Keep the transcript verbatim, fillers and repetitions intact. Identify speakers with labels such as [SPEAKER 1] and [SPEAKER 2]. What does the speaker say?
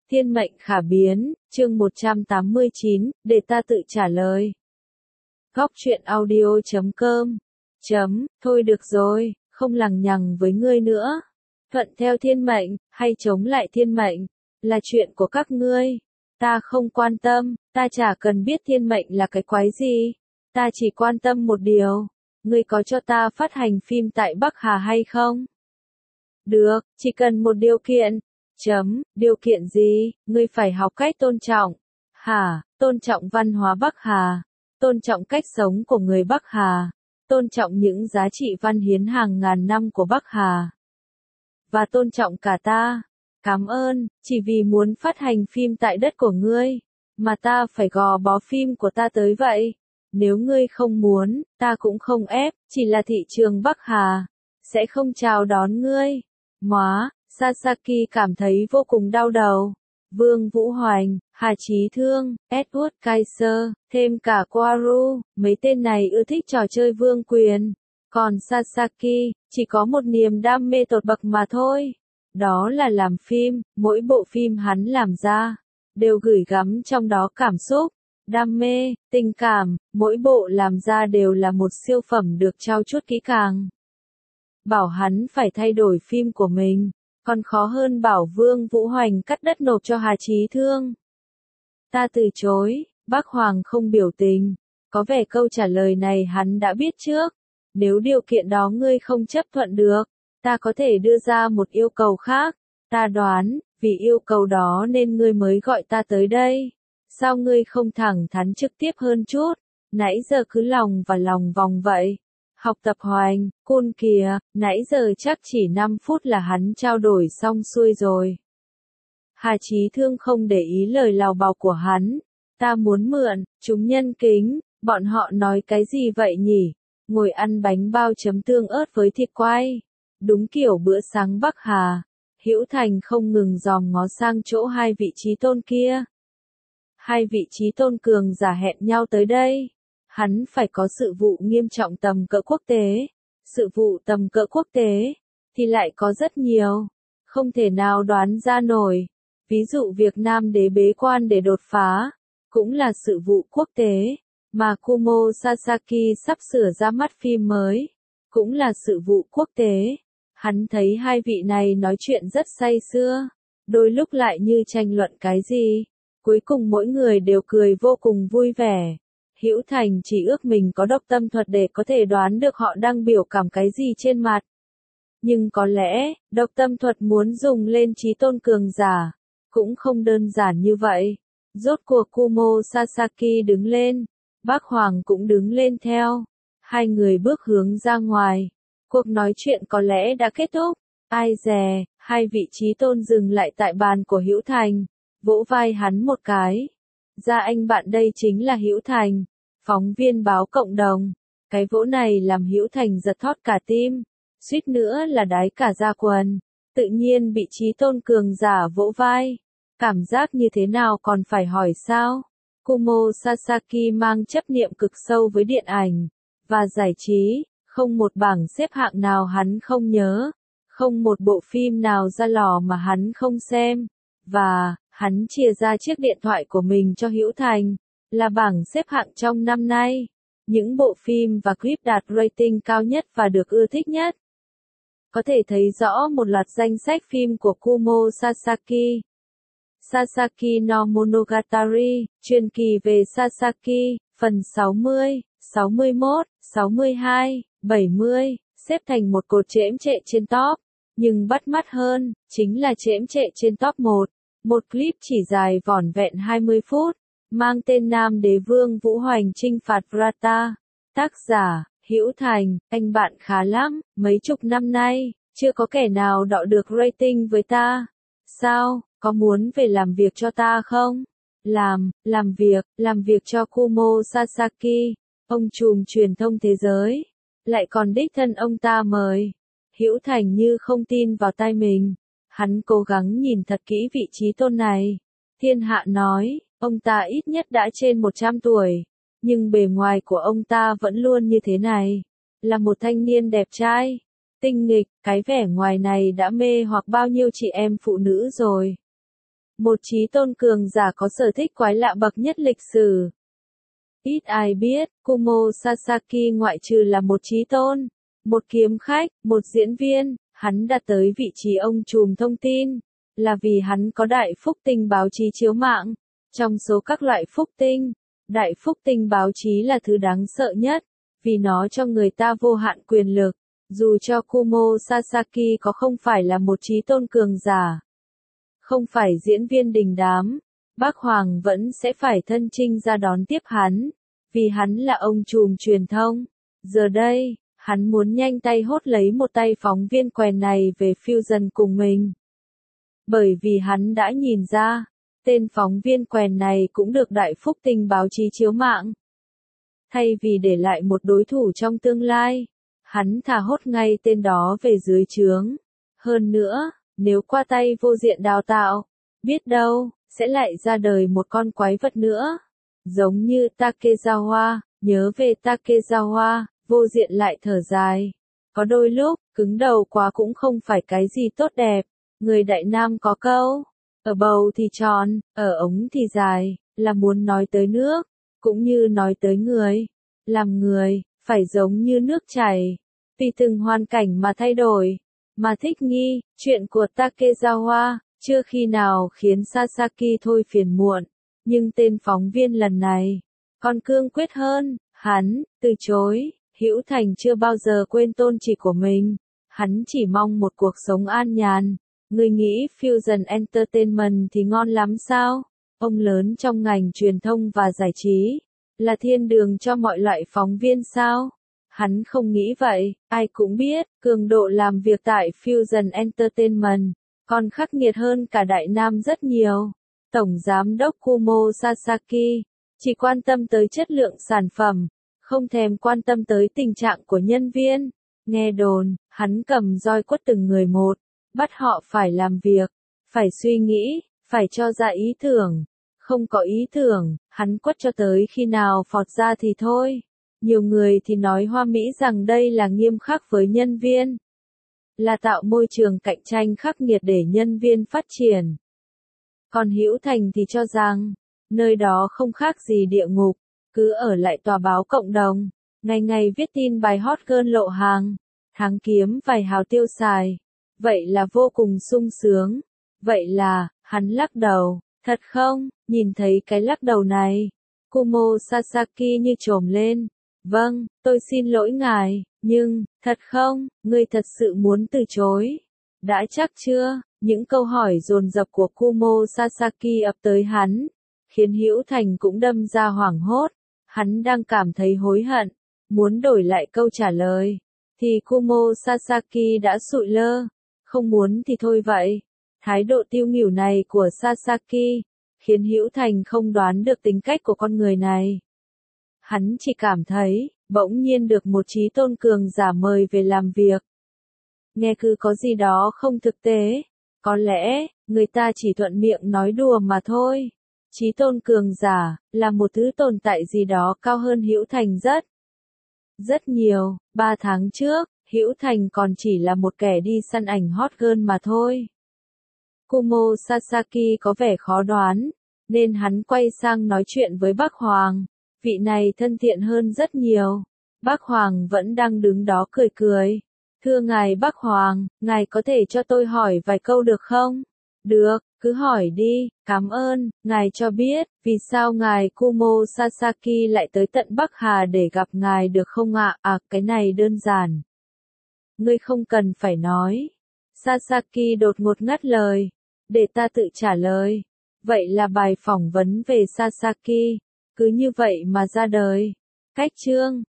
[SPEAKER 1] Thiên mệnh khả biến, chương một trăm tám mươi chín, để ta tự trả lời. Góc truyện audio chấm com chấm, thôi được rồi, không lằng nhằng với ngươi nữa. Thuận theo thiên mệnh, hay chống lại thiên mệnh, là chuyện của các ngươi. Ta không quan tâm, ta chả cần biết thiên mệnh là cái quái gì. Ta chỉ quan tâm một điều, ngươi có cho ta phát hành phim tại Bắc Hà hay không? Được, chỉ cần một điều kiện. Chấm, điều kiện gì? Ngươi phải học cách tôn trọng. Hả, tôn trọng văn hóa Bắc Hà, tôn trọng cách sống của người Bắc Hà, tôn trọng những giá trị văn hiến hàng ngàn năm của Bắc Hà. Và tôn trọng cả ta. Cảm ơn, chỉ vì muốn phát hành phim tại đất của ngươi, mà ta phải gò bó phim của ta tới vậy. Nếu ngươi không muốn, ta cũng không ép, chỉ là thị trường Bắc Hà sẽ không chào đón ngươi. Móa, Sasaki cảm thấy vô cùng đau đầu. Vương Vũ Hoành, Hà Chí Thương, Edward Kaiser, thêm cả Quaru, mấy tên này ưa thích trò chơi vương quyền. Còn Sasaki, chỉ có một niềm đam mê tột bậc mà thôi. Đó là làm phim, mỗi bộ phim hắn làm ra, đều gửi gắm trong đó cảm xúc, đam mê, tình cảm, mỗi bộ làm ra đều là một siêu phẩm được trau chuốt kỹ càng. Bảo hắn phải thay đổi phim của mình, còn khó hơn bảo Vương Vũ Hoành cắt đất nộp cho Hà Chí Thương. Ta từ chối, Bác Hoàng không biểu tình, có vẻ câu trả lời này hắn đã biết trước. Nếu điều kiện đó ngươi không chấp thuận được, ta có thể đưa ra một yêu cầu khác. Ta đoán, vì yêu cầu đó nên ngươi mới gọi ta tới đây. Sao ngươi không thẳng thắn trực tiếp hơn chút, nãy giờ cứ lòng và lòng vòng vậy. Học tập Hoành, côn kìa, nãy giờ chắc chỉ năm phút là hắn trao đổi xong xuôi rồi. Hà Chí Thương không để ý lời lào bào của hắn. Ta muốn mượn, chúng nhân kính, bọn họ nói cái gì vậy nhỉ? Ngồi ăn bánh bao chấm tương ớt với thịt quay. Đúng kiểu bữa sáng Bắc Hà. Hữu Thành không ngừng dòm ngó sang chỗ hai vị trí tôn kia. Hai vị trí tôn cường giả hẹn nhau tới đây. Hắn phải có sự vụ nghiêm trọng tầm cỡ quốc tế. Sự vụ tầm cỡ quốc tế, thì lại có rất nhiều. Không thể nào đoán ra nổi. Ví dụ việc Nam Đế bế quan để đột phá, cũng là sự vụ quốc tế. Mà Kumo Sasaki sắp sửa ra mắt phim mới, cũng là sự vụ quốc tế. Hắn thấy hai vị này nói chuyện rất say sưa, đôi lúc lại như tranh luận cái gì. Cuối cùng mỗi người đều cười vô cùng vui vẻ. Hữu Thành chỉ ước mình có độc tâm thuật để có thể đoán được họ đang biểu cảm cái gì trên mặt. Nhưng có lẽ, độc tâm thuật muốn dùng lên trí tôn cường giả, cũng không đơn giản như vậy. Rốt cuộc Kumo Sasaki đứng lên, Bác Hoàng cũng đứng lên theo. Hai người bước hướng ra ngoài. Cuộc nói chuyện có lẽ đã kết thúc. Ai dè, hai vị trí tôn dừng lại tại bàn của Hữu Thành, vỗ vai hắn một cái. Ra anh bạn đây chính là Hữu Thành, phóng viên báo cộng đồng. Cái vỗ này làm Hữu Thành giật thót cả tim, suýt nữa là đái cả da quần. Tự nhiên bị trí tôn cường giả vỗ vai. Cảm giác như thế nào còn phải hỏi sao? Kumo Sasaki mang chấp niệm cực sâu với điện ảnh và giải trí, không một bảng xếp hạng nào hắn không nhớ, không một bộ phim nào ra lò mà hắn không xem. Và, hắn chia ra chiếc điện thoại của mình cho Hữu Thành, là bảng xếp hạng trong năm nay. Những bộ phim và clip đạt rating cao nhất và được ưa thích nhất. Có thể thấy rõ một loạt danh sách phim của Kumo Sasaki. Sasaki no Monogatari, truyền kỳ về Sasaki, phần sáu mươi, sáu mươi mốt, sáu mươi hai, bảy mươi, xếp thành một cột chễm chệ trên top. Nhưng bắt mắt hơn, chính là chễm chệ trên top một. Một clip chỉ dài vỏn vẹn hai mươi phút, mang tên Nam Đế Vương Vũ Hoành chinh phạt Vrata. Tác giả, Hữu Thành, anh bạn khá lắm, mấy chục năm nay, chưa có kẻ nào đọ được rating với ta. Sao, có muốn về làm việc cho ta không? Làm, làm việc, làm việc cho Kumo Sasaki, ông trùm truyền thông thế giới. Lại còn đích thân ông ta mời. Hữu Thành như không tin vào tai mình. Hắn cố gắng nhìn thật kỹ vị trí tôn này. Thiên hạ nói, ông ta ít nhất đã trên một trăm tuổi. Nhưng bề ngoài của ông ta vẫn luôn như thế này. Là một thanh niên đẹp trai, tinh nghịch, cái vẻ ngoài này đã mê hoặc bao nhiêu chị em phụ nữ rồi. Một chí tôn cường giả có sở thích quái lạ bậc nhất lịch sử. Ít ai biết, Kumo Sasaki ngoại trừ là một chí tôn, một kiếm khách, một diễn viên, hắn đạt tới vị trí ông trùm thông tin, là vì hắn có đại phúc tinh báo chí chiếu mạng. Trong số các loại phúc tinh, đại phúc tinh báo chí là thứ đáng sợ nhất, vì nó cho người ta vô hạn quyền lực. Dù cho Kumo Sasaki có không phải là một chí tôn cường giả, không phải diễn viên đình đám, Bác Hoàng vẫn sẽ phải thân chinh ra đón tiếp hắn, vì hắn là ông trùm truyền thông. Giờ đây, hắn muốn nhanh tay hốt lấy một tay phóng viên quèn này về Fusion cùng mình. Bởi vì hắn đã nhìn ra, tên phóng viên quèn này cũng được đại phúc tinh báo chí chiếu mạng. Thay vì để lại một đối thủ trong tương lai, hắn thà hốt ngay tên đó về dưới trướng. Hơn nữa, nếu qua tay vô diện đào tạo, biết đâu, sẽ lại ra đời một con quái vật nữa. Giống như Takezawa, nhớ về Takezawa, vô diện lại thở dài. Có đôi lúc, cứng đầu quá cũng không phải cái gì tốt đẹp. Người Đại Nam có câu, ở bầu thì tròn, ở ống thì dài, là muốn nói tới nước, cũng như nói tới người. Làm người, phải giống như nước chảy, tùy từng hoàn cảnh mà thay đổi, mà thích nghi. Chuyện của Takezawa, chưa khi nào khiến Sasaki thôi phiền muộn, nhưng tên phóng viên lần này, còn cương quyết hơn, hắn, từ chối. Hữu Thành chưa bao giờ quên tôn chỉ của mình, hắn chỉ mong một cuộc sống an nhàn. Người nghĩ Fusion Entertainment thì ngon lắm sao? Ông lớn trong ngành truyền thông và giải trí, là thiên đường cho mọi loại phóng viên sao? Hắn không nghĩ vậy, ai cũng biết, cường độ làm việc tại Fusion Entertainment, còn khắc nghiệt hơn cả Đại Nam rất nhiều. Tổng Giám đốc Kumo Sasaki, chỉ quan tâm tới chất lượng sản phẩm, không thèm quan tâm tới tình trạng của nhân viên. Nghe đồn, hắn cầm roi quất từng người một, bắt họ phải làm việc, phải suy nghĩ, phải cho ra ý tưởng. Không có ý tưởng, hắn quất cho tới khi nào phọt ra thì thôi. Nhiều người thì nói hoa mỹ rằng đây là nghiêm khắc với nhân viên, là tạo môi trường cạnh tranh khắc nghiệt để nhân viên phát triển. Còn Hữu Thành thì cho rằng, nơi đó không khác gì địa ngục, cứ ở lại tòa báo cộng đồng, ngày ngày viết tin bài hot girl lộ hàng, tháng kiếm vài hào tiêu xài. Vậy là vô cùng sung sướng. Vậy là, hắn lắc đầu, thật không? Nhìn thấy cái lắc đầu này, Kumo Sasaki như trồm lên. Vâng, tôi xin lỗi ngài, nhưng, thật không, ngươi thật sự muốn từ chối? Đã chắc chưa? Những câu hỏi dồn dập của Kumo Sasaki ập tới hắn, khiến Hữu Thành cũng đâm ra hoảng hốt. Hắn đang cảm thấy hối hận, muốn đổi lại câu trả lời, thì Kumo Sasaki đã sụi lơ. Không muốn thì thôi vậy. Thái độ tiêu nghỉu này của Sasaki, khiến Hữu Thành không đoán được tính cách của con người này. Hắn chỉ cảm thấy, bỗng nhiên được một chí tôn cường giả mời về làm việc. Nghe cứ có gì đó không thực tế. Có lẽ, người ta chỉ thuận miệng nói đùa mà thôi. Chí tôn cường giả, là một thứ tồn tại gì đó cao hơn Hữu Thành rất, rất nhiều. Ba tháng trước, Hữu Thành còn chỉ là một kẻ đi săn ảnh hot girl mà thôi. Kumo Sasaki có vẻ khó đoán, nên hắn quay sang nói chuyện với Bác Hoàng. Vị này thân thiện hơn rất nhiều. Bác Hoàng vẫn đang đứng đó cười cười. Thưa ngài Bác Hoàng, ngài có thể cho tôi hỏi vài câu được không? Được, cứ hỏi đi, cảm ơn. Ngài cho biết, vì sao ngài Kumo Sasaki lại tới tận Bắc Hà để gặp ngài được không ạ? À? à, cái này đơn giản. Ngươi không cần phải nói. Sasaki đột ngột ngắt lời. Để ta tự trả lời. Vậy là bài phỏng vấn về Sasaki, cứ như vậy mà ra đời. Cách chương